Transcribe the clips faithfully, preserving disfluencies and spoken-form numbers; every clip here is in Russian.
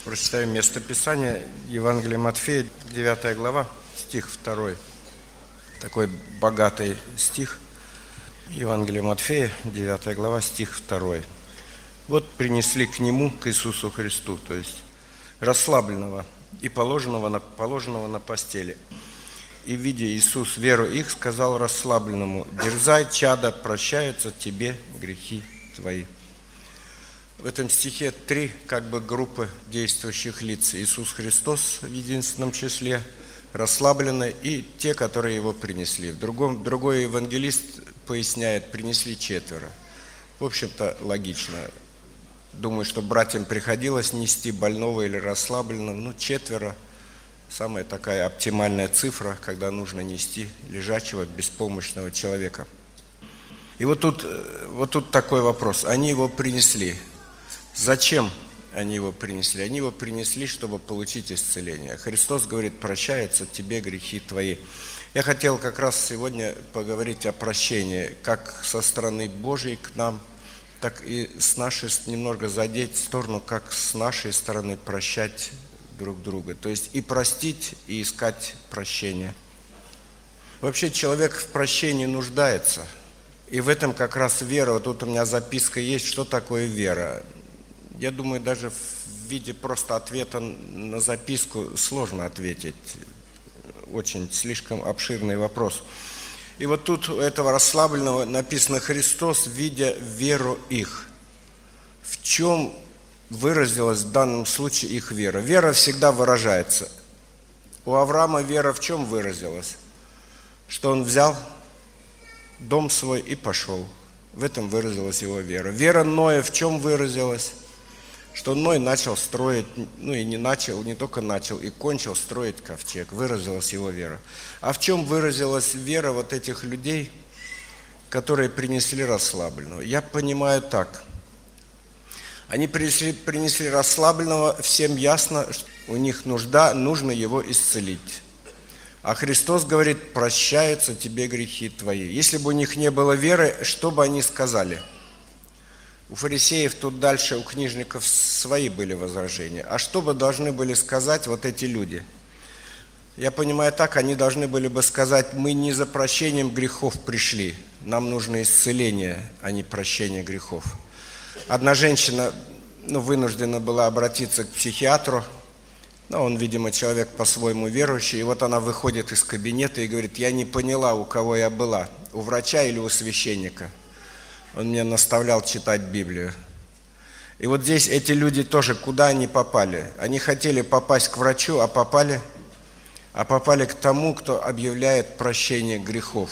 Прочитаю место Писания, Евангелие Матфея, девятая глава, стих второй. Такой богатый стих. Евангелие Матфея, девятая глава, стих второй. Вот принесли к Нему, к Иисусу Христу, то есть расслабленного и положенного на, положенного на постели. И, видя Иисус веру их, сказал расслабленному: «Дерзай, чадо, прощаются тебе грехи твои». В этом стихе три как бы группы действующих лиц. Иисус Христос в единственном числе, расслабленные, и те, которые Его принесли. В другом, другой евангелист поясняет: принесли четверо. В общем-то, логично. Думаю, что братьям приходилось нести больного или расслабленного. Ну, четверо – самая такая оптимальная цифра, когда нужно нести лежачего, беспомощного человека. И вот тут, вот тут такой вопрос. Они Его принесли. Зачем они Его принесли? Они Его принесли, чтобы получить исцеление. Христос говорит: прощаются тебе грехи твои. Я хотел как раз сегодня поговорить о прощении, как со стороны Божьей к нам, так и с нашей, немного задеть в сторону, как с нашей стороны прощать друг друга. То есть и простить, и искать прощения. Вообще человек в прощении нуждается. И в этом как раз вера. Вот тут у меня записка есть, что такое вера. Я думаю, даже в виде просто ответа на записку сложно ответить. Очень слишком обширный вопрос. И вот тут у этого расслабленного написано: Христос, видя веру их. В чем выразилась в данном случае их вера? Вера всегда выражается. У Авраама вера в чем выразилась? Что он взял дом свой и пошел. В этом выразилась его вера. Вера Ноя в чем выразилась? Что Ной начал строить, ну и не начал, не только начал, и кончил строить ковчег. Выразилась его вера. А в чем выразилась вера вот этих людей, которые принесли расслабленного? Я понимаю так. Они принесли, принесли расслабленного, всем ясно, что у них нужда, нужно его исцелить. А Христос говорит: прощаются тебе грехи твои. Если бы у них не было веры, что бы они сказали? У фарисеев тут дальше, у книжников свои были возражения. А что бы должны были сказать вот эти люди? Я понимаю так, они должны были бы сказать: мы не за прощением грехов пришли, нам нужно исцеление, а не прощение грехов. Одна женщина, ну, вынуждена была обратиться к психиатру, ну, он, видимо, человек по-своему верующий, и вот она выходит из кабинета и говорит: я не поняла, у кого я была, у врача или у священника. Он меня наставлял читать Библию. И вот здесь эти люди тоже, куда они попали? Они хотели попасть к врачу, а попали, а попали к тому, кто объявляет прощение грехов.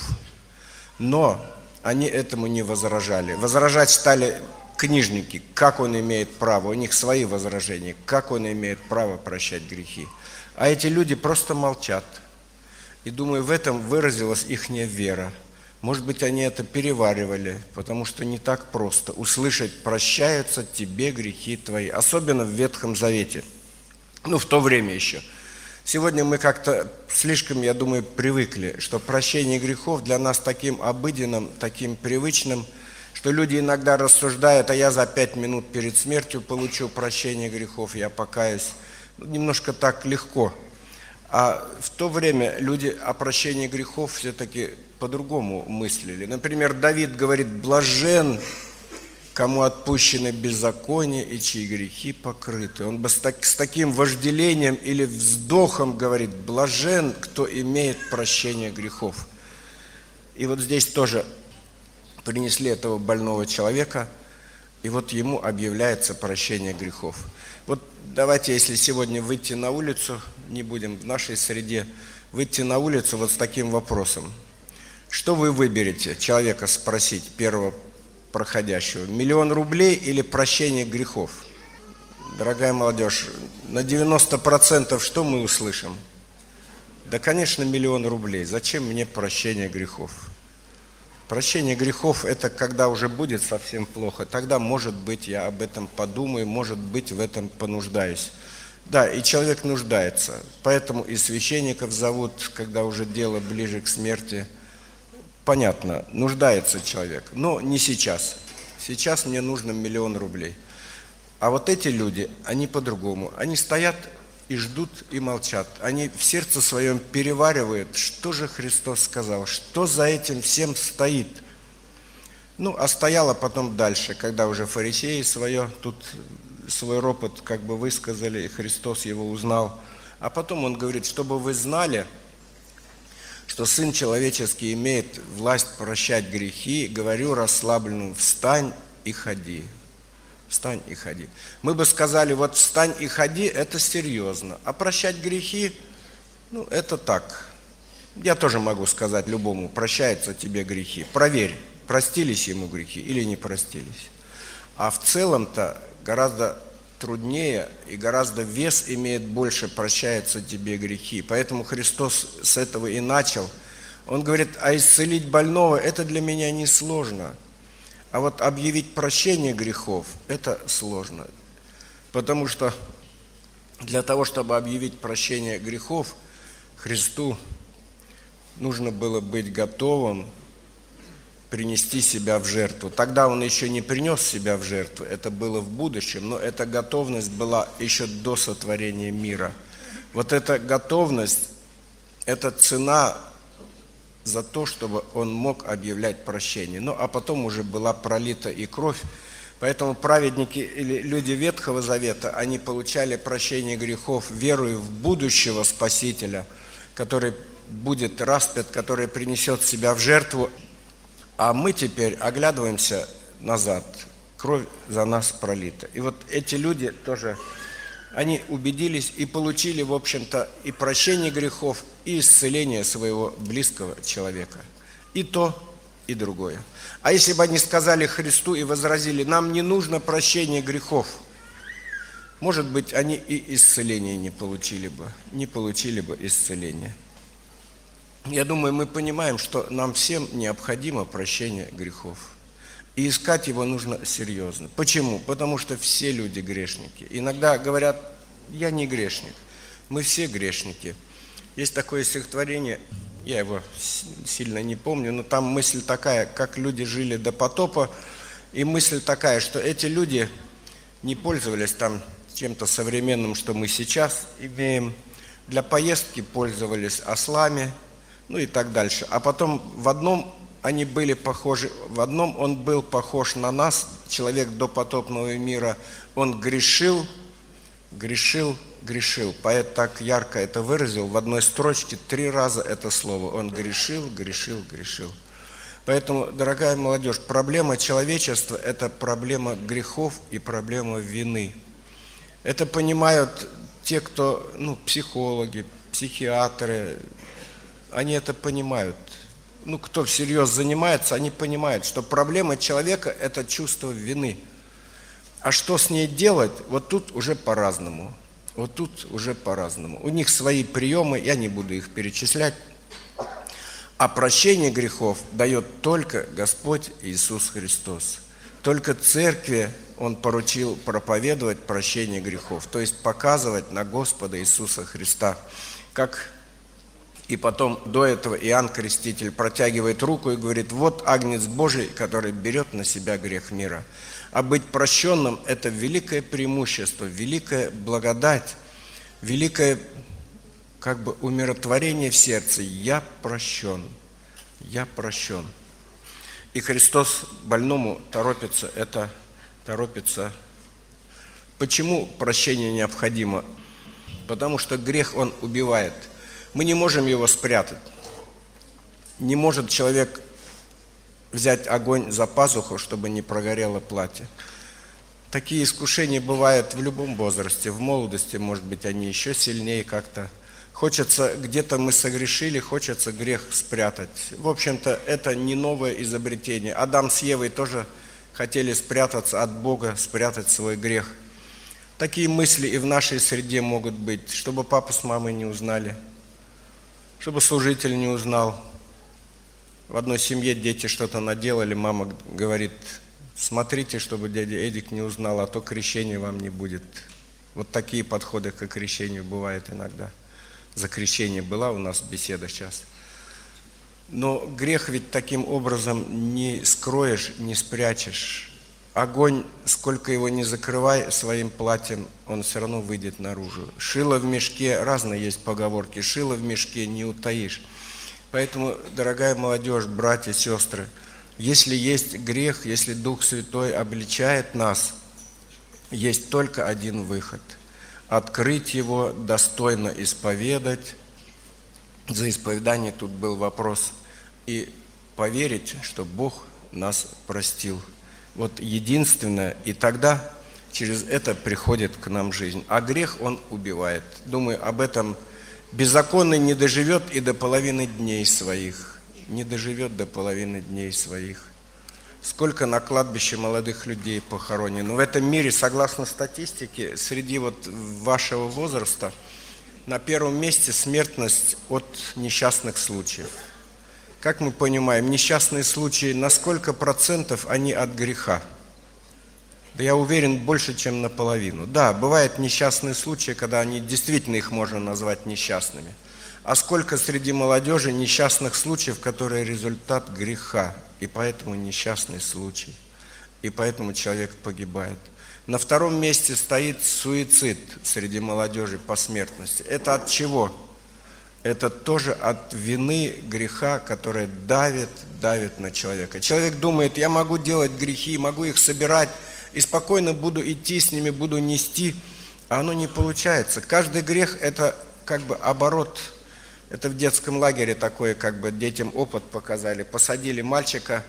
Но они этому не возражали. Возражать стали книжники, как он имеет право, у них свои возражения, как он имеет право прощать грехи. А эти люди просто молчат. И думаю, в этом выразилась ихняя вера. Может быть, они это переваривали, потому что не так просто услышать: прощаются тебе грехи твои, особенно в Ветхом Завете, ну, в то время еще. Сегодня мы как-то слишком, я думаю, привыкли, что прощение грехов для нас таким обыденным, таким привычным, что люди иногда рассуждают: а я за пять минут перед смертью получу прощение грехов, я покаюсь. Ну, немножко так легко. А в то время люди о прощении грехов все-таки по-другому мыслили. Например, Давид говорит: блажен, кому отпущены беззакония и чьи грехи покрыты. Он бы с, так, с таким вожделением или вздохом говорит: блажен, кто имеет прощение грехов. И вот здесь тоже принесли этого больного человека, и вот ему объявляется прощение грехов. Вот давайте, если сегодня выйти на улицу, не будем в нашей среде, выйти на улицу вот с таким вопросом. Что вы выберете? Человека спросить, первого проходящего: миллион рублей или прощение грехов? Дорогая молодежь, на девяносто процентов что мы услышим? Да, конечно, миллион рублей. Зачем мне прощение грехов? Прощение грехов – это когда уже будет совсем плохо. Тогда, может быть, я об этом подумаю, может быть, в этом понуждаюсь. Да, и человек нуждается. Поэтому и священников зовут, когда уже дело ближе к смерти. Понятно, нуждается человек, но не сейчас. Сейчас мне нужно миллион рублей. А вот эти люди, они по-другому. Они стоят и ждут, и молчат. Они в сердце своем переваривают, что же Христос сказал, что за этим всем стоит. Ну, а стояло потом дальше, когда уже фарисеи свое, тут свой ропот как бы высказали, и Христос его узнал. А потом он говорит, чтобы вы знали, что Сын Человеческий имеет власть прощать грехи, говорю расслабленному, встань и ходи. Встань и ходи. Мы бы сказали, вот встань и ходи, это серьезно. А прощать грехи, ну, это так. Я тоже могу сказать любому, прощаются тебе грехи. Проверь, простились ему грехи или не простились. А в целом-то гораздо труднее и гораздо вес имеет больше, прощаются тебе грехи. Поэтому Христос с этого и начал. Он говорит, а исцелить больного, это для меня несложно. А вот объявить прощение грехов, это сложно. Потому что для того, чтобы объявить прощение грехов, Христу нужно было быть готовым принести себя в жертву. Тогда Он еще не принес себя в жертву, это было в будущем, но эта готовность была еще до сотворения мира. Вот эта готовность, это цена за то, чтобы Он мог объявлять прощение. Ну, а потом уже была пролита и кровь. Поэтому праведники или люди Ветхого Завета, они получали прощение грехов, веруя в будущего Спасителя, который будет распят, который принесет себя в жертву. А мы теперь оглядываемся назад, кровь за нас пролита. И вот эти люди тоже, они убедились и получили, в общем-то, и прощение грехов, и исцеление своего близкого человека. И то, и другое. А если бы они сказали Христу и возразили, нам не нужно прощение грехов, может быть, они и исцеление не получили бы, не получили бы исцеление. Я думаю, мы понимаем, что нам всем необходимо прощение грехов. И искать его нужно серьезно. Почему? Потому что все люди грешники. Иногда говорят, я не грешник. Мы все грешники. Есть такое стихотворение, я его сильно не помню, но там мысль такая, как люди жили до потопа, и мысль такая, что эти люди не пользовались там чем-то современным, что мы сейчас имеем. Для поездки пользовались ослами, ну и так дальше. А потом в одном они были похожи, в одном он был похож на нас, человек до потопного мира, он грешил, грешил, грешил. Поэт так ярко это выразил, в одной строчке три раза это слово. Он грешил, грешил, грешил. Поэтому, дорогая молодежь, проблема человечества – это проблема грехов и проблема вины. Это понимают те, кто, ну, психологи, психиатры, они это понимают. Ну, кто всерьез занимается, они понимают, что проблема человека – это чувство вины. А что с ней делать, вот тут уже по-разному. Вот тут уже по-разному. У них свои приемы, я не буду их перечислять. А прощение грехов дает только Господь Иисус Христос. Только церкви Он поручил проповедовать прощение грехов, то есть показывать на Господа Иисуса Христа. Как и потом до этого Иоанн Креститель протягивает руку и говорит, вот Агнец Божий, который берет на себя грех мира. А быть прощенным – это великое преимущество, великая благодать, великое как бы умиротворение в сердце. Я прощен, я прощен. И Христос больному торопится, это торопится. Почему прощение необходимо? Потому что грех, он убивает. Мы не можем его спрятать. Не может человек взять огонь за пазуху, чтобы не прогорело платье. Такие искушения бывают в любом возрасте. В молодости, может быть, они еще сильнее как-то. Хочется, где-то мы согрешили, хочется грех спрятать. В общем-то, это не новое изобретение. Адам с Евой тоже хотели спрятаться от Бога, спрятать свой грех. Такие мысли и в нашей среде могут быть, чтобы папа с мамой не узнали, чтобы служитель не узнал. В одной семье дети что-то наделали, мама говорит, смотрите, чтобы дядя Эдик не узнал, а то крещения вам не будет. Вот такие подходы к крещению бывают иногда. За крещение была у нас беседа сейчас. Но грех ведь таким образом не скроешь, не спрячешь. огонь, сколько его не закрывай своим платьем, он все равно выйдет наружу. Шило в мешке, разные есть поговорки, шило в мешке не утаишь. Поэтому, дорогая молодежь, братья, сестры, если есть грех, если Дух Святой обличает нас, есть только один выход – открыть его, достойно исповедать. За исповедание тут был вопрос. И поверить, что Бог нас простил. Вот единственное, и тогда через это приходит к нам жизнь. А грех, он убивает. Думаю, об этом беззаконный не доживет и до половины дней своих. Не доживет до половины дней своих. Сколько на кладбище молодых людей похоронено. В этом мире, согласно статистике, среди вот вашего возраста, на первом месте смертность от несчастных случаев. Как мы понимаем, несчастные случаи, на сколько процентов они от греха? Да я уверен, больше, чем наполовину. Да, бывают несчастные случаи, когда они действительно их можно назвать несчастными. А сколько среди молодежи несчастных случаев, которые результат греха, и поэтому несчастный случай, и поэтому человек погибает. На втором месте стоит суицид среди молодежи по смертности. Это от чего? Это тоже от вины, греха, которая давит, давит на человека. Человек думает, я могу делать грехи, могу их собирать, и спокойно буду идти с ними, буду нести, а оно не получается. Каждый грех – это как бы оборот. Это в детском лагере такое, как бы детям опыт показали. Посадили мальчика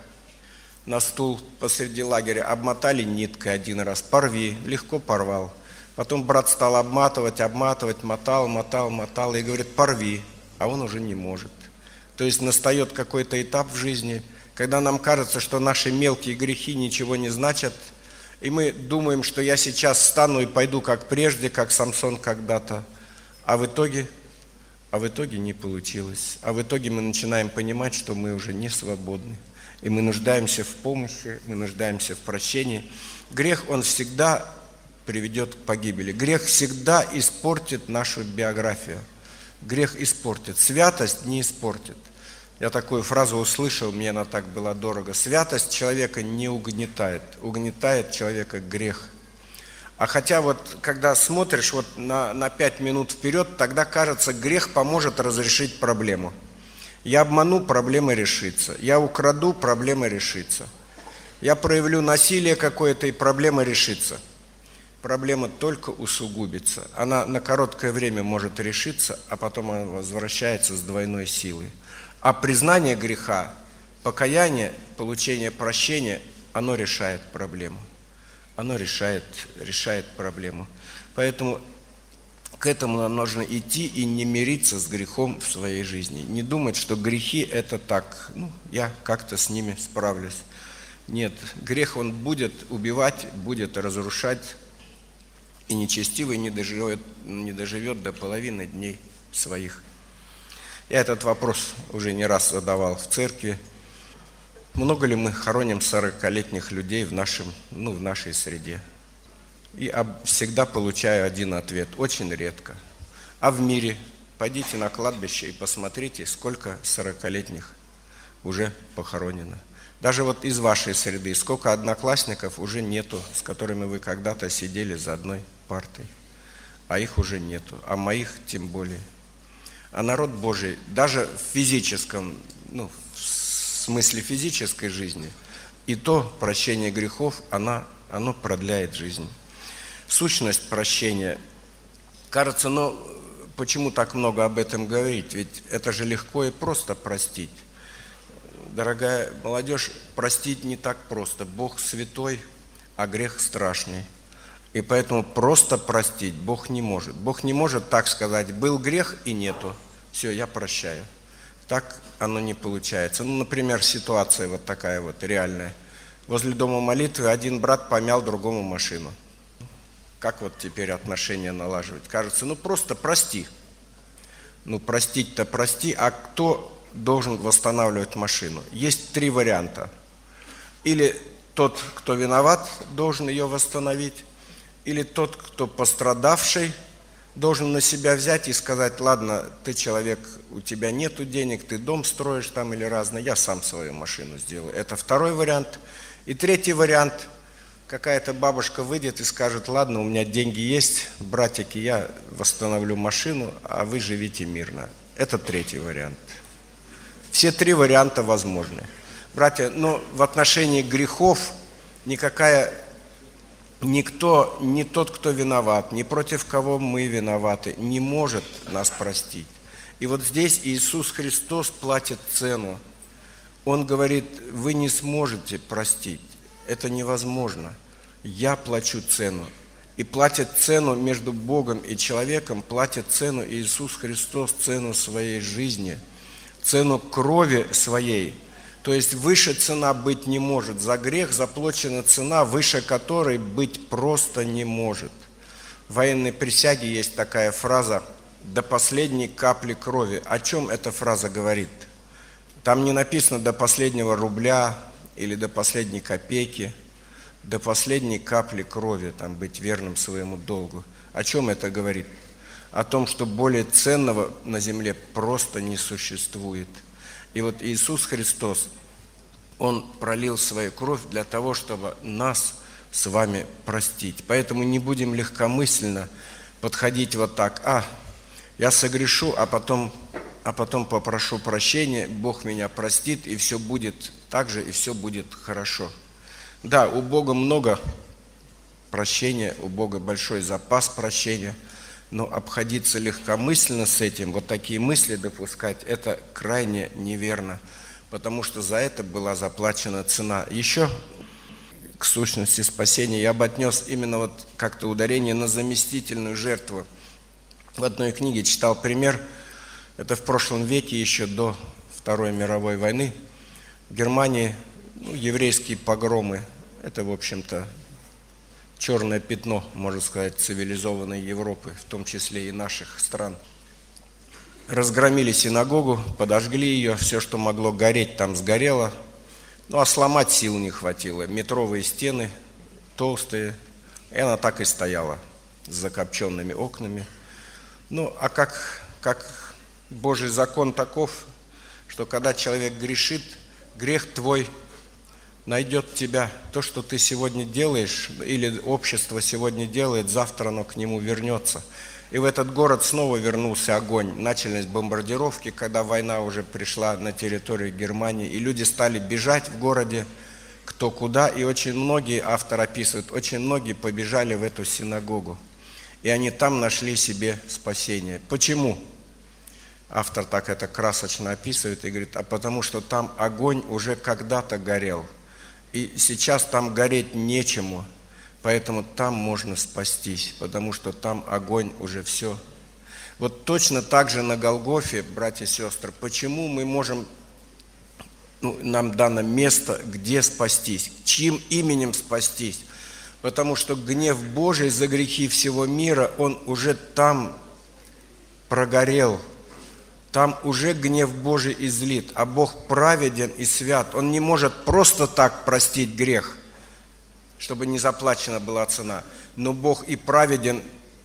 на стул посреди лагеря, обмотали ниткой один раз, порви, легко порвал. Потом брат стал обматывать, обматывать, мотал, мотал, мотал и говорит, порви, а он уже не может. То есть настает какой-то этап в жизни, когда нам кажется, что наши мелкие грехи ничего не значат, и мы думаем, что я сейчас встану и пойду как прежде, как Самсон когда-то, а в итоге, а в итоге не получилось. А в итоге мы начинаем понимать, что мы уже не свободны, и мы нуждаемся в помощи, мы нуждаемся в прощении. Грех, он всегда приведет к погибели. Грех всегда испортит нашу биографию. Грех испортит. Святость не испортит. Я такую фразу услышал, мне она так была дорого. Святость человека не угнетает. Угнетает человека грех. А хотя вот, когда смотришь вот на, на пять минут вперед, тогда кажется, грех поможет разрешить проблему. Я обману, проблема решится. Я украду, проблема решится. Я проявлю насилие какое-то, и проблема решится. Проблема только усугубится. Она на короткое время может решиться, а потом она возвращается с двойной силой. А признание греха, покаяние, получение прощения, оно решает проблему. Оно решает, решает проблему. Поэтому к этому нам нужно идти и не мириться с грехом в своей жизни. Не думать, что грехи – это так, ну, я как-то с ними справлюсь. Нет, грех он будет убивать, будет разрушать, и нечестивый не доживет, не доживет до половины дней своих. Я этот вопрос уже не раз задавал в церкви. Много ли мы хороним сорокалетних людей в, нашем, ну, в нашей среде? И всегда получаю один ответ. Очень редко. А в мире? Пойдите на кладбище и посмотрите, сколько сорокалетних уже похоронено. Даже вот из вашей среды, сколько одноклассников уже нету, с которыми вы когда-то сидели за одной партой. А их уже нету, а моих тем более. А народ Божий, даже в физическом, ну, в смысле физической жизни, и то прощение грехов, она, оно продляет жизнь. Сущность прощения, кажется, ну, почему так много об этом говорить? Ведь это же легко и просто простить. Дорогая молодежь, простить не так просто. Бог святой, а грех страшный. И поэтому просто простить Бог не может. Бог не может так сказать, был грех и нету. Все, я прощаю. Так оно не получается. Ну, например, ситуация вот такая вот реальная. Возле дома молитвы один брат помял другому машину. Как вот теперь отношения налаживать? Кажется, ну просто прости. Ну простить-то прости, а кто должен восстанавливать машину? Есть три варианта. Или тот, кто виноват, должен ее восстановить, или тот, кто пострадавший, должен на себя взять и сказать, ладно, ты человек, у тебя нету денег, ты дом строишь там или разное, я сам свою машину сделаю. Это второй вариант. И третий вариант, какая-то бабушка выйдет и скажет: ладно, у меня деньги есть, братики, я восстановлю машину, а вы живите мирно. Это третий вариант. Все три варианта возможны. Братья, но в отношении грехов никакая, никто, ни тот, кто виноват, ни против кого мы виноваты, не может нас простить. И вот здесь Иисус Христос платит цену. Он говорит: вы не сможете простить. Это невозможно. Я плачу цену. И платит цену между Богом и человеком, платит цену Иисус Христос, цену своей жизни, цену крови своей. То есть выше цена быть не может. За грех заплачена цена, выше которой быть просто не может. В военной присяге есть такая фраза: «До последней капли крови». О чем эта фраза говорит? Там не написано «до последнего рубля» или «до последней копейки», «до последней капли крови», там быть верным своему долгу. О чем это говорит? О том, что более ценного на земле просто не существует. И вот Иисус Христос, Он пролил свою кровь для того, чтобы нас с вами простить. Поэтому не будем легкомысленно подходить вот так: а, я согрешу, а потом, а потом попрошу прощения, Бог меня простит, и все будет так же, и все будет хорошо. Да, у Бога много прощения, у Бога большой запас прощения, но обходиться легкомысленно с этим, вот такие мысли допускать, это крайне неверно, потому что за это была заплачена цена. Еще к сущности спасения я бы отнес именно вот как-то ударение на заместительную жертву. В одной книге читал пример, это в прошлом веке, еще до Второй мировой войны, в Германии, ну, еврейские погромы, это, в общем-то, черное пятно, можно сказать, цивилизованной Европы, в том числе и наших стран. Разгромили синагогу, подожгли ее, все, что могло гореть, там сгорело, ну а сломать сил не хватило. Метровые стены, толстые, и она так и стояла с закопченными окнами. Ну, а как, как Божий закон таков, что когда человек грешит, грех твой найдет тебя. То, что ты сегодня делаешь, или общество сегодня делает, завтра оно к нему вернется. И в этот город снова вернулся огонь. Начались бомбардировки, когда война уже пришла на территорию Германии, и люди стали бежать в городе, кто куда, и очень многие, автор описывает, очень многие побежали в эту синагогу. И они там нашли себе спасение. Почему? Автор так это красочно описывает и говорит: а потому что там огонь уже когда-то горел. И сейчас там гореть нечему, поэтому там можно спастись, потому что там огонь уже все. Вот точно так же на Голгофе, братья и сестры, почему мы можем, ну, нам дано место, где спастись, чьим именем спастись? Потому что гнев Божий за грехи всего мира, он уже там прогорел. Там уже гнев Божий излит, а Бог праведен и свят. Он не может просто так простить грех, чтобы не заплачена была цена. Но Бог и праведен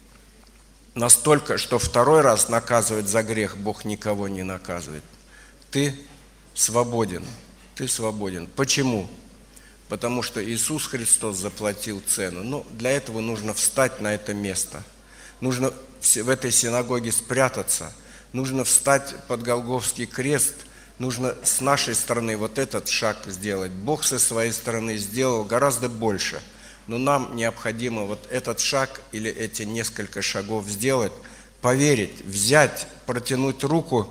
настолько, что второй раз наказывать за грех Бог никого не наказывает. Ты свободен, ты свободен. Почему? Потому что Иисус Христос заплатил цену. Но для этого нужно встать на это место. Нужно в этой синагоге спрятаться. Нужно встать под Голгофский крест. Нужно с нашей стороны вот этот шаг сделать. Бог со своей стороны сделал гораздо больше. Но нам необходимо вот этот шаг или эти несколько шагов сделать, поверить, взять, протянуть руку,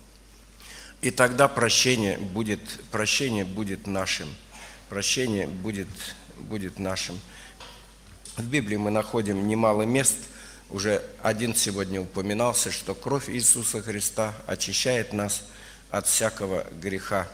и тогда прощение будет, прощение будет нашим. Прощение будет, будет нашим. В Библии мы находим немало мест, уже один сегодня упоминался, что кровь Иисуса Христа очищает нас от всякого греха.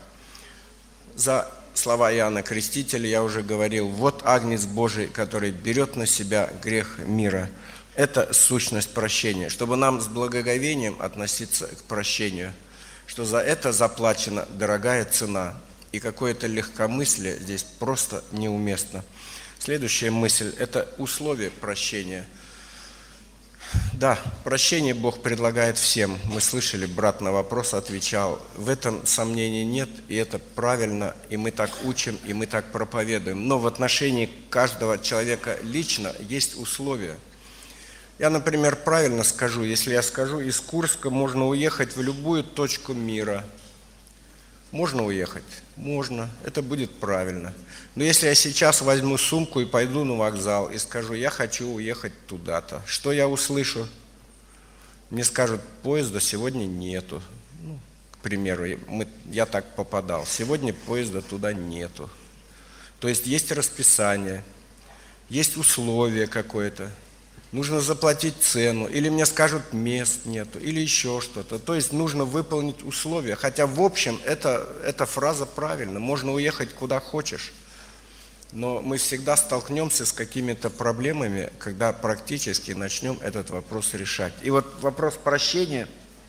За слова Иоанна Крестителя я уже говорил: вот Агнец Божий, который берет на себя грех мира. Это сущность прощения, чтобы нам с благоговением относиться к прощению, что за это заплачена дорогая цена. И какое-то легкомыслие здесь просто неуместно. Следующая мысль – это условие прощения. Да, прощение Бог предлагает всем. Мы слышали, брат на вопрос отвечал. В этом сомнений нет, и это правильно, и мы так учим, и мы так проповедуем. Но в отношении каждого человека лично есть условия. Я, например, правильно скажу, если я скажу, из Курска можно уехать в любую точку мира. Можно уехать? Можно. Это будет правильно. Но если я сейчас возьму сумку и пойду на вокзал и скажу, я хочу уехать туда-то, что я услышу? Мне скажут, поезда сегодня нету. Ну, к примеру, мы, я так попадал. Сегодня поезда туда нету. То есть есть расписание, есть условие какое-то. Нужно заплатить цену, или мне скажут, мест нету, или еще что-то. То есть нужно выполнить условия. Хотя в общем это, эта фраза правильна. Можно уехать куда хочешь. Но мы всегда столкнемся с какими-то проблемами, когда практически начнем этот вопрос решать. И вот вопрос прощения,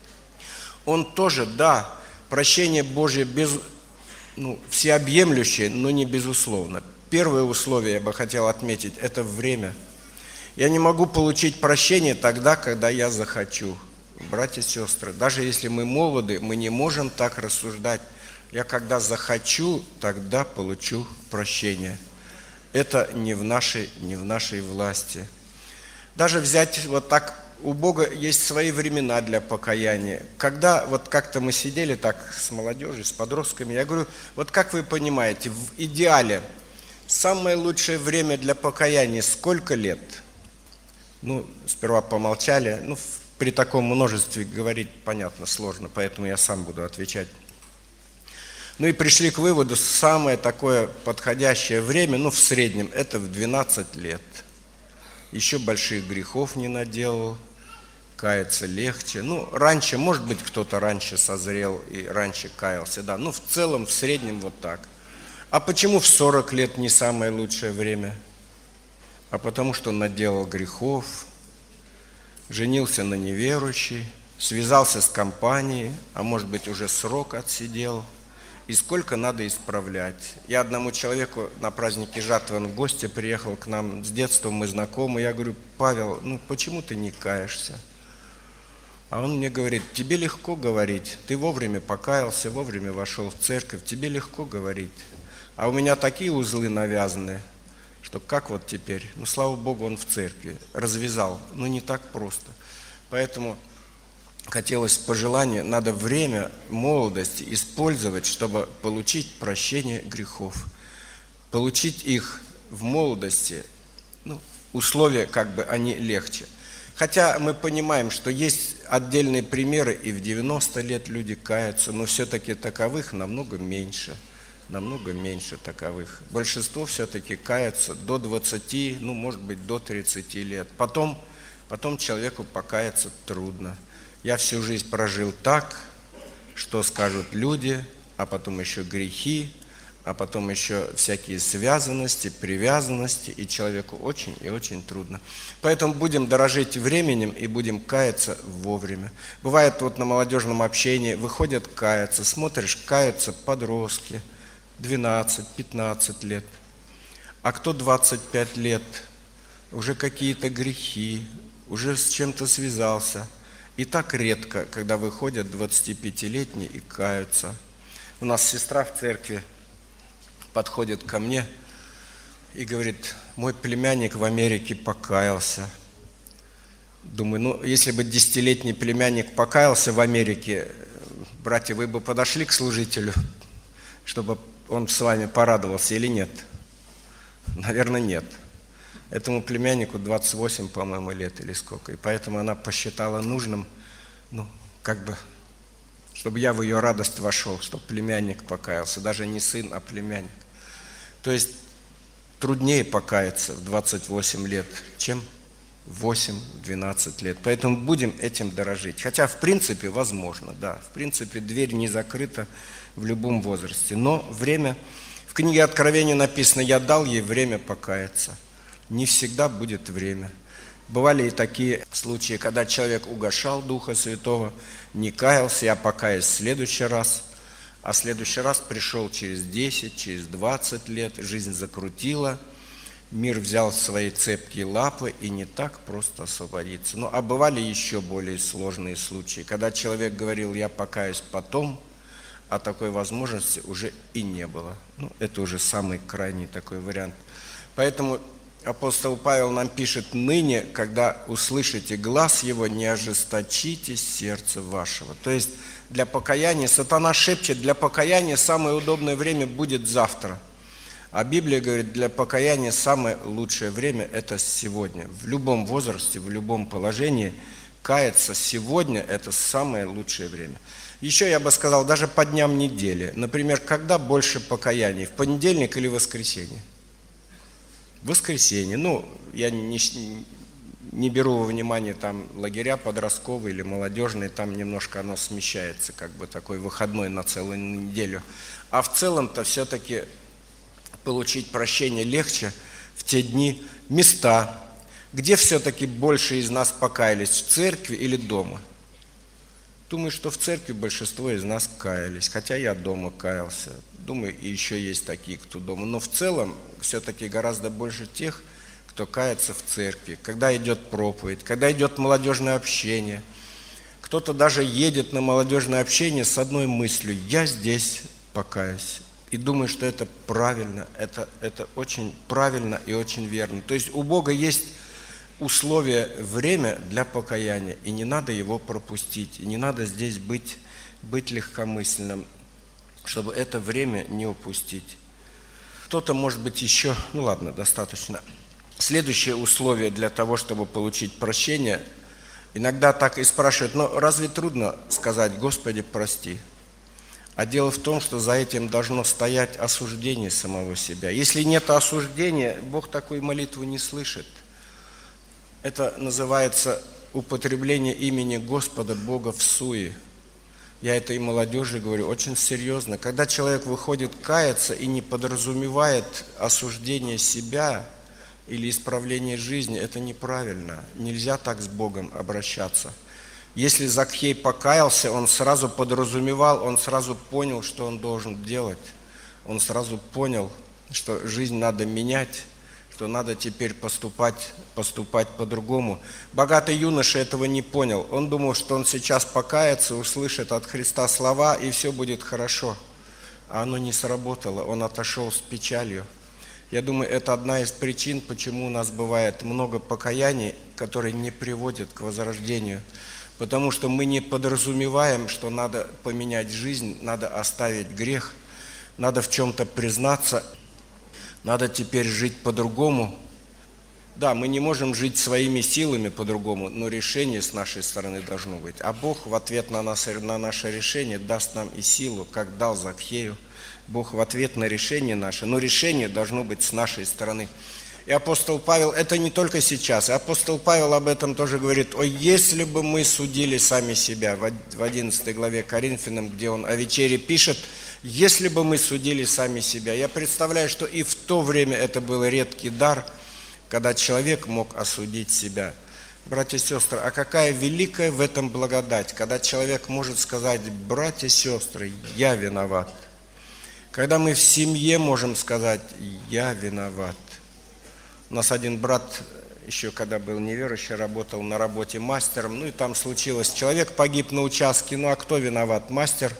он тоже, да, прощение Божье без, ну, всеобъемлющее, но не безусловно. Первое условие я бы хотел отметить – это время. Я не могу получить прощение тогда, когда я захочу. Братья и сестры, даже если мы молоды, мы не можем так рассуждать. Я когда захочу, тогда получу прощение. Это не в нашей, не в нашей власти. Даже взять вот так, у Бога есть свои времена для покаяния. Когда вот как-то мы сидели так с молодежью, с подростками, я говорю, вот как вы понимаете, в идеале самое лучшее время для покаяния сколько лет? Ну, сперва помолчали. Ну, при таком множестве говорить, понятно, сложно, поэтому я сам буду отвечать. Ну и пришли к выводу, самое такое подходящее время, ну, в среднем, это в двенадцать лет. Еще больших грехов не наделал, каяться легче. Ну, раньше, может быть, кто-то раньше созрел и раньше каялся, да. Ну, в целом, в среднем вот так. А почему в сорок лет не самое лучшее время? А потому что наделал грехов, женился на неверующей, связался с компанией, а может быть уже срок отсидел, и сколько надо исправлять. Я одному человеку на празднике жатвы, он в гости приехал к нам, с детства мы знакомы, я говорю, Павел, ну почему ты не каешься? А он мне говорит, тебе легко говорить, ты вовремя покаялся, вовремя вошел в церковь, тебе легко говорить. А у меня такие узлы навязаны, что как вот теперь? Ну, слава Богу, он в церкви, развязал, но не так просто. Поэтому хотелось пожелание, надо время молодости использовать, чтобы получить прощение грехов. Получить их в молодости, ну, условия как бы они легче. Хотя мы понимаем, что есть отдельные примеры, и в девяносто лет люди каются, но все-таки таковых намного меньше. Намного меньше таковых. Большинство все-таки кается до двадцати, ну, может быть, до тридцати лет. Потом, потом человеку покаяться трудно. Я всю жизнь прожил так, что скажут люди, а потом еще грехи, а потом еще всякие связанности, привязанности, и человеку очень и очень трудно. Поэтому будем дорожить временем и будем каяться вовремя. Бывает вот на молодежном общении, выходят каяться, смотришь, каются подростки, двенадцать-пятнадцать лет. А кто двадцать пять лет, уже какие-то грехи, уже с чем-то связался. И так редко, когда выходят двадцатипятилетние и каются. У нас сестра в церкви подходит ко мне и говорит, мой племянник в Америке покаялся. Думаю, ну, если бы десятилетний племянник покаялся в Америке, братья, вы бы подошли к служителю, чтобы он с вами порадовался или нет? Наверное, нет. Этому племяннику двадцать восемь, по-моему, лет или сколько. И поэтому она посчитала нужным, ну, как бы, чтобы я в ее радость вошел, чтобы племянник покаялся. Даже не сын, а племянник. То есть труднее покаяться в двадцать восемь лет, чем в восемь-двенадцать лет. Поэтому будем этим дорожить. Хотя, в принципе, возможно, да. В принципе, дверь не закрыта в любом возрасте. Но время... В книге Откровения написано, я дал ей время покаяться. Не всегда будет время. Бывали и такие случаи, когда человек угошал Духа Святого, не каялся, я покаюсь в следующий раз, а в следующий раз пришел через десять, через двадцать лет, жизнь закрутила, мир взял в свои цепкие лапы и не так просто освободиться. Ну, а бывали еще более сложные случаи, когда человек говорил: я покаюсь потом, а такой возможности уже и не было. Ну, это уже самый крайний такой вариант. Поэтому апостол Павел нам пишет: ныне, когда услышите глас его, не ожесточите сердце вашего. То есть для покаяния, сатана шепчет, для покаяния самое удобное время будет завтра. А Библия говорит, для покаяния самое лучшее время – это сегодня. В любом возрасте, в любом положении каяться сегодня – это самое лучшее время. Еще я бы сказал, даже по дням недели. Например, когда больше покаяний, в понедельник или в воскресенье? В воскресенье. Ну, я не, не беру во внимание там лагеря подростковые или молодежные, там немножко оно смещается, как бы такой выходной на целую неделю. А в целом-то все-таки получить прощение легче в те дни, места, где все-таки больше из нас покаялись, в церкви или дома. Думаю, что в церкви большинство из нас каялись, хотя я дома каялся. Думаю, и еще есть такие, кто дома. Но в целом все-таки гораздо больше тех, кто кается в церкви, когда идет проповедь, когда идет молодежное общение. Кто-то даже едет на молодежное общение с одной мыслью: я здесь покаюсь. И думаю, что это правильно, это, это очень правильно и очень верно. То есть у Бога есть условие, время для покаяния, и не надо его пропустить, и не надо здесь быть, быть легкомысленным, чтобы это время не упустить. Кто-то, может быть, еще, ну ладно, достаточно. Следующее условие для того, чтобы получить прощение, иногда так и спрашивают: но разве трудно сказать: Господи, прости? А дело в том, что за этим должно стоять осуждение самого себя. Если нет осуждения, Бог такую молитву не слышит. Это называется употребление имени Господа Бога в суе. Я это и молодежи говорю очень серьезно. Когда человек выходит каяться и не подразумевает осуждение себя или исправление жизни, это неправильно. Нельзя так с Богом обращаться. Если Закхей покаялся, он сразу подразумевал, он сразу понял, что он должен делать. Он сразу понял, что жизнь надо менять, что надо теперь поступать, поступать по-другому. Богатый юноша этого не понял. Он думал, что он сейчас покается, услышит от Христа слова, и все будет хорошо. А оно не сработало, он отошел с печалью. Я думаю, это одна из причин, почему у нас бывает много покаяний, которые не приводят к возрождению. Потому что мы не подразумеваем, что надо поменять жизнь, надо оставить грех, надо в чем-то признаться, надо теперь жить по-другому. Да, мы не можем жить своими силами по-другому, но решение с нашей стороны должно быть. А Бог в ответ на, нас, на наше решение даст нам и силу, как дал Закхею. Бог в ответ на решение наше, но решение должно быть с нашей стороны. И апостол Павел, это не только сейчас, и апостол Павел об этом тоже говорит: «Ой, если бы мы судили сами себя», в одиннадцатой главе Коринфянам, где он о вечере пишет: «Если бы мы судили сами себя». Я представляю, что и в то время это был редкий дар, когда человек мог осудить себя. Братья и сестры, а какая великая в этом благодать, когда человек может сказать: братья и сестры, я виноват. Когда мы в семье можем сказать: я виноват. У нас один брат, еще когда был неверующий, работал на работе мастером, ну и там случилось, человек погиб на участке, ну а кто виноват? Мастер.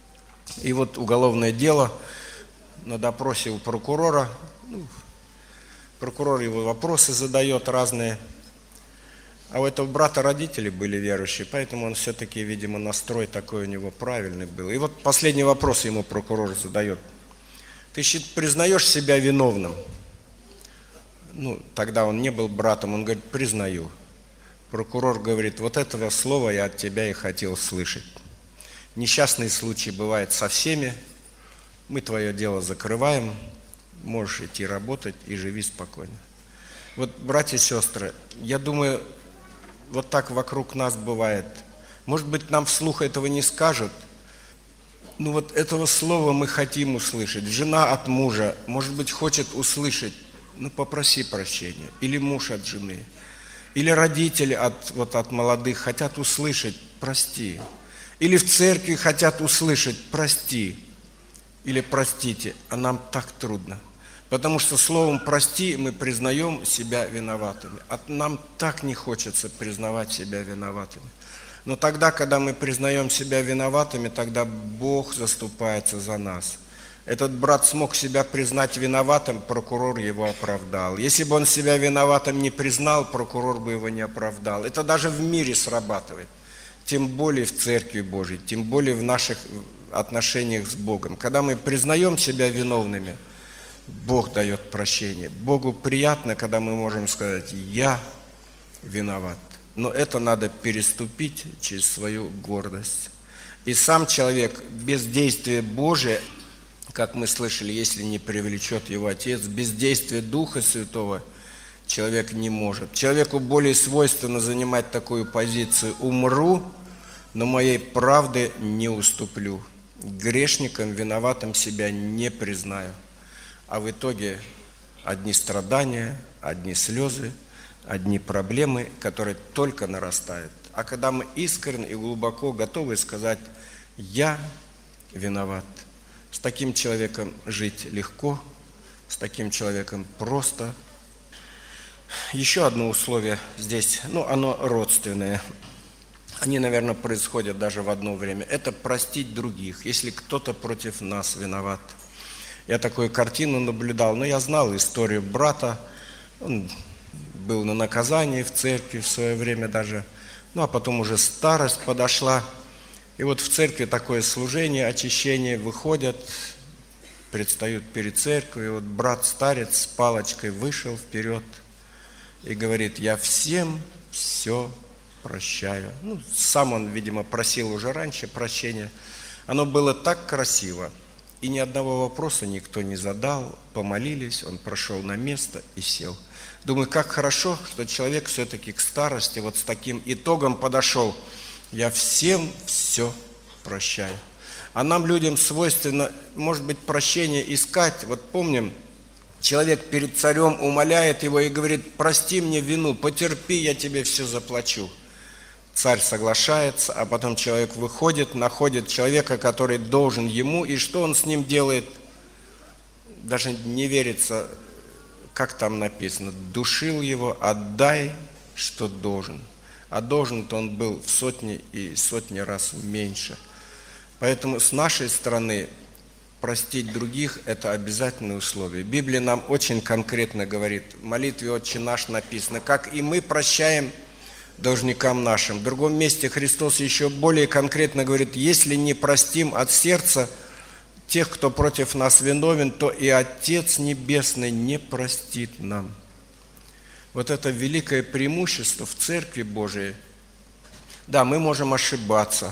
И вот уголовное дело на допросе у прокурора, ну, прокурор его вопросы задает разные, а у этого брата родители были верующие, поэтому он все-таки, видимо, настрой такой у него правильный был. И вот последний вопрос ему прокурор задает: ты признаешь себя виновным? Ну, тогда он не был братом, он говорит: признаю. Прокурор говорит: вот этого слова я от тебя и хотел слышать. Несчастные случаи бывают со всеми, мы твое дело закрываем, можешь идти работать и живи спокойно. Вот, братья и сестры, я думаю, вот так вокруг нас бывает. Может быть, нам вслух этого не скажут, но вот этого слова мы хотим услышать. Жена от мужа, может быть, хочет услышать: ну, попроси прощения. Или муж от жены. Или родители от, вот, от молодых хотят услышать: прости. Или в церкви хотят услышать: прости. Или простите, а нам так трудно. Потому что словом «прости» мы признаем себя виноватыми. А нам так не хочется признавать себя виноватыми. Но тогда, когда мы признаем себя виноватыми, тогда Бог заступается за нас. Этот брат смог себя признать виноватым, прокурор его оправдал. Если бы он себя виноватым не признал, прокурор бы его не оправдал. Это даже в мире срабатывает. Тем более в Церкви Божьей, тем более в наших отношениях с Богом. Когда мы признаем себя виновными, Бог дает прощение. Богу приятно, когда мы можем сказать: «Я виноват». Но это надо переступить через свою гордость. И сам человек без действия Божия, как мы слышали, если не привлечет его Отец, без действия Духа Святого человек не может. Человеку более свойственно занимать такую позицию: «Умру, но моей правды не уступлю. Грешником, виноватым себя не признаю». А в итоге одни страдания, одни слезы, одни проблемы, которые только нарастают. А когда мы искренне и глубоко готовы сказать: «Я виноват», с таким человеком жить легко, с таким человеком просто. Еще одно условие здесь, ну, оно родственное. Они, наверное, происходят даже в одно время. Это простить других, если кто-то против нас виноват. Я такую картину наблюдал, но я знал историю брата. Он был на наказании в церкви в свое время даже. Ну, а потом уже старость подошла. И вот в церкви такое служение, очищение, выходят, предстают перед церковью. И вот брат-старец с палочкой вышел вперед и говорит: «Я всем все прощаю». Ну, сам он, видимо, просил уже раньше прощения. Оно было так красиво. И ни одного вопроса никто не задал, помолились, он прошел на место и сел. Думаю, как хорошо, что человек все-таки к старости вот с таким итогом подошел: «Я всем все прощаю». А нам, людям, свойственно, может быть, прощение искать. Вот помним, человек перед царем умоляет его и говорит: «Прости мне вину, потерпи, я тебе все заплачу». Царь соглашается, а потом человек выходит, находит человека, который должен ему, и что он с ним делает? Даже не верится, как там написано: «Душил его, отдай, что должен». А должен-то он был в сотни и сотни раз меньше. Поэтому с нашей стороны простить других – это обязательное условие. Библия нам очень конкретно говорит, в молитве «Отче наш» написано: «Как и мы прощаем должникам нашим». В другом месте Христос еще более конкретно говорит: «Если не простим от сердца тех, кто против нас виновен, то и Отец Небесный не простит нам». Вот это великое преимущество в Церкви Божией. Да, мы можем ошибаться,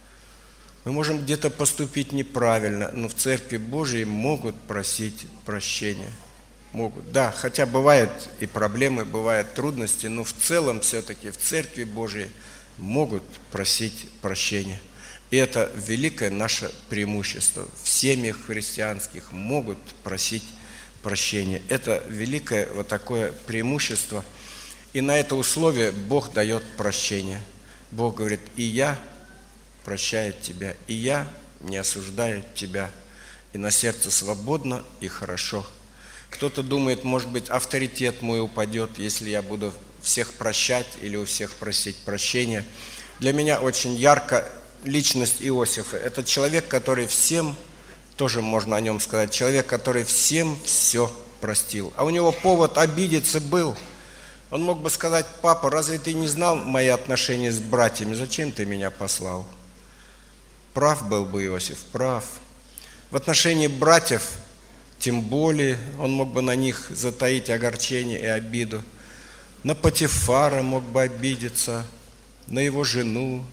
мы можем где-то поступить неправильно, но в Церкви Божией могут просить прощения. Могут. Да, хотя бывают и проблемы, бывают трудности, но в целом все-таки в Церкви Божией могут просить прощения. И это великое наше преимущество. В семьях христианских могут просить прощения. Это великое вот такое преимущество. И на это условие Бог дает прощение. Бог говорит: «И я прощаю тебя, и я не осуждаю тебя». И на сердце свободно и хорошо. Кто-то думает, может быть, авторитет мой упадет, если я буду всех прощать или у всех просить прощения. Для меня очень ярко личность Иосифа. Это человек, который всем, тоже можно о нем сказать, человек, который всем все простил. А у него повод обидеться был. Он мог бы сказать: «Папа, разве ты не знал мои отношения с братьями? Зачем ты меня послал?» Прав был бы Иосиф, прав. В отношении братьев тем более он мог бы на них затаить огорчение и обиду. На Потифара мог бы обидеться, на его жену.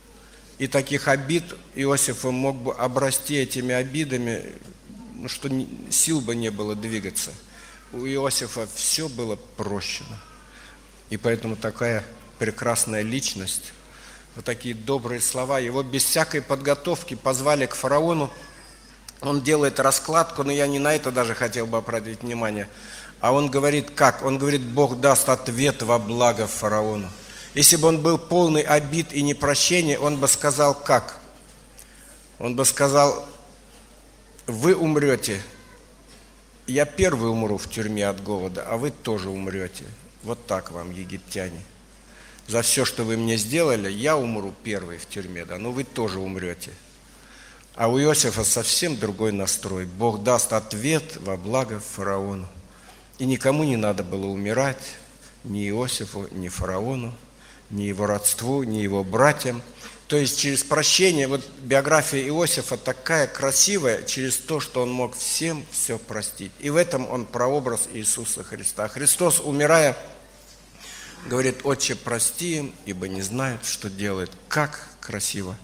И таких обид Иосиф мог бы обрасти этими обидами, ну, что сил бы не было двигаться. У Иосифа все было прощено. И поэтому такая прекрасная личность, вот такие добрые слова. Его без всякой подготовки позвали к фараону. Он делает раскладку, но я не на это даже хотел бы обратить внимание. А он говорит как? Он говорит: Бог даст ответ во благо фараону. Если бы он был полный обид и непрощения, он бы сказал как? Он бы сказал: вы умрете, я первый умру в тюрьме от голода, а вы тоже умрете. Вот так вам, египтяне. За все, что вы мне сделали, я умру первый в тюрьме, да, но вы тоже умрете. А у Иосифа совсем другой настрой. Бог даст ответ во благо фараону. И никому не надо было умирать, ни Иосифу, ни фараону, ни его родству, ни его братьям. То есть через прощение, вот биография Иосифа такая красивая, через то, что он мог всем все простить. И в этом он прообраз Иисуса Христа. Христос, умирая, говорит: «Отче, прости им, ибо не знают, что делают». Как красиво!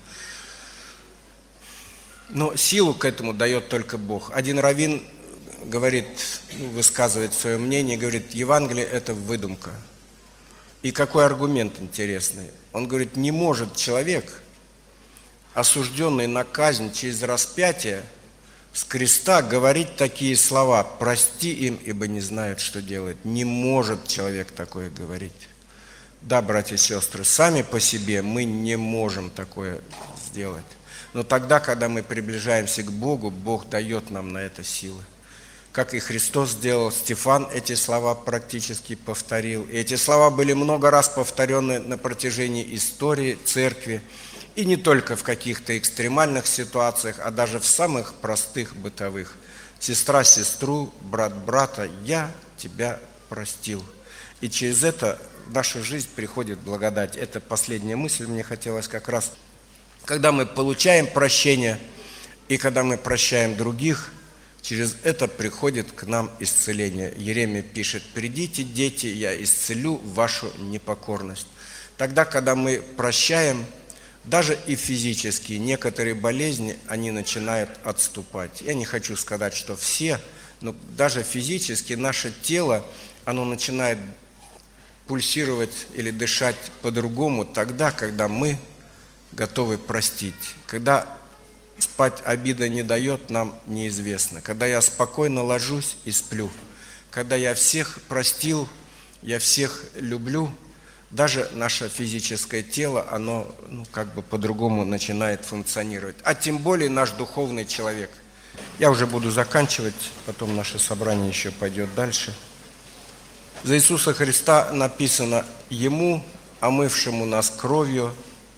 Но силу к этому дает только Бог. Один раввин говорит, ну, высказывает свое мнение, говорит: Евангелие – это выдумка. И какой аргумент интересный. Он говорит: не может человек, осужденный на казнь через распятие, с креста говорить такие слова: «Прости им, ибо не знают, что делать». Не может человек такое говорить. Да, братья и сестры, сами по себе мы не можем такое сделать. Но тогда, когда мы приближаемся к Богу, Бог дает нам на это силы. Как и Христос сделал, Стефан эти слова практически повторил. И эти слова были много раз повторены на протяжении истории церкви. И не только в каких-то экстремальных ситуациях, а даже в самых простых бытовых. Сестра сестру, брат брата, я тебя простил. И через это в нашу жизнь приходит благодать. Это последняя мысль мне хотелось как раз. Когда мы получаем прощение, и когда мы прощаем других, через это приходит к нам исцеление. Иеремия пишет: «Придите, дети, я исцелю вашу непокорность». Тогда, когда мы прощаем, даже и физические некоторые болезни, они начинают отступать. Я не хочу сказать, что все, но даже физически наше тело, оно начинает пульсировать или дышать по-другому тогда, когда мы готовы простить. Когда спать обида не дает, нам неизвестно. Когда я спокойно ложусь и сплю, когда я всех простил, я всех люблю, даже наше физическое тело, оно ну, как бы по-другому начинает функционировать. А тем более наш духовный человек. Я уже буду заканчивать, потом наше собрание еще пойдет дальше. За Иисуса Христа написано: «Ему, омывшему нас кровью,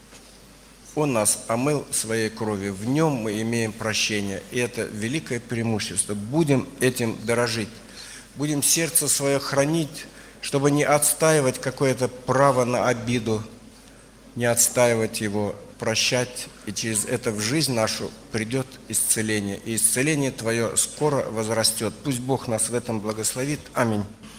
Он нас омыл своей кровью, в Нем мы имеем прощение». И это великое преимущество. Будем этим дорожить. Будем сердце свое хранить, чтобы не отстаивать какое-то право на обиду, не отстаивать его, прощать. И через это в жизнь нашу придет исцеление. И исцеление Твое скоро возрастет. Пусть Бог нас в этом благословит. Аминь.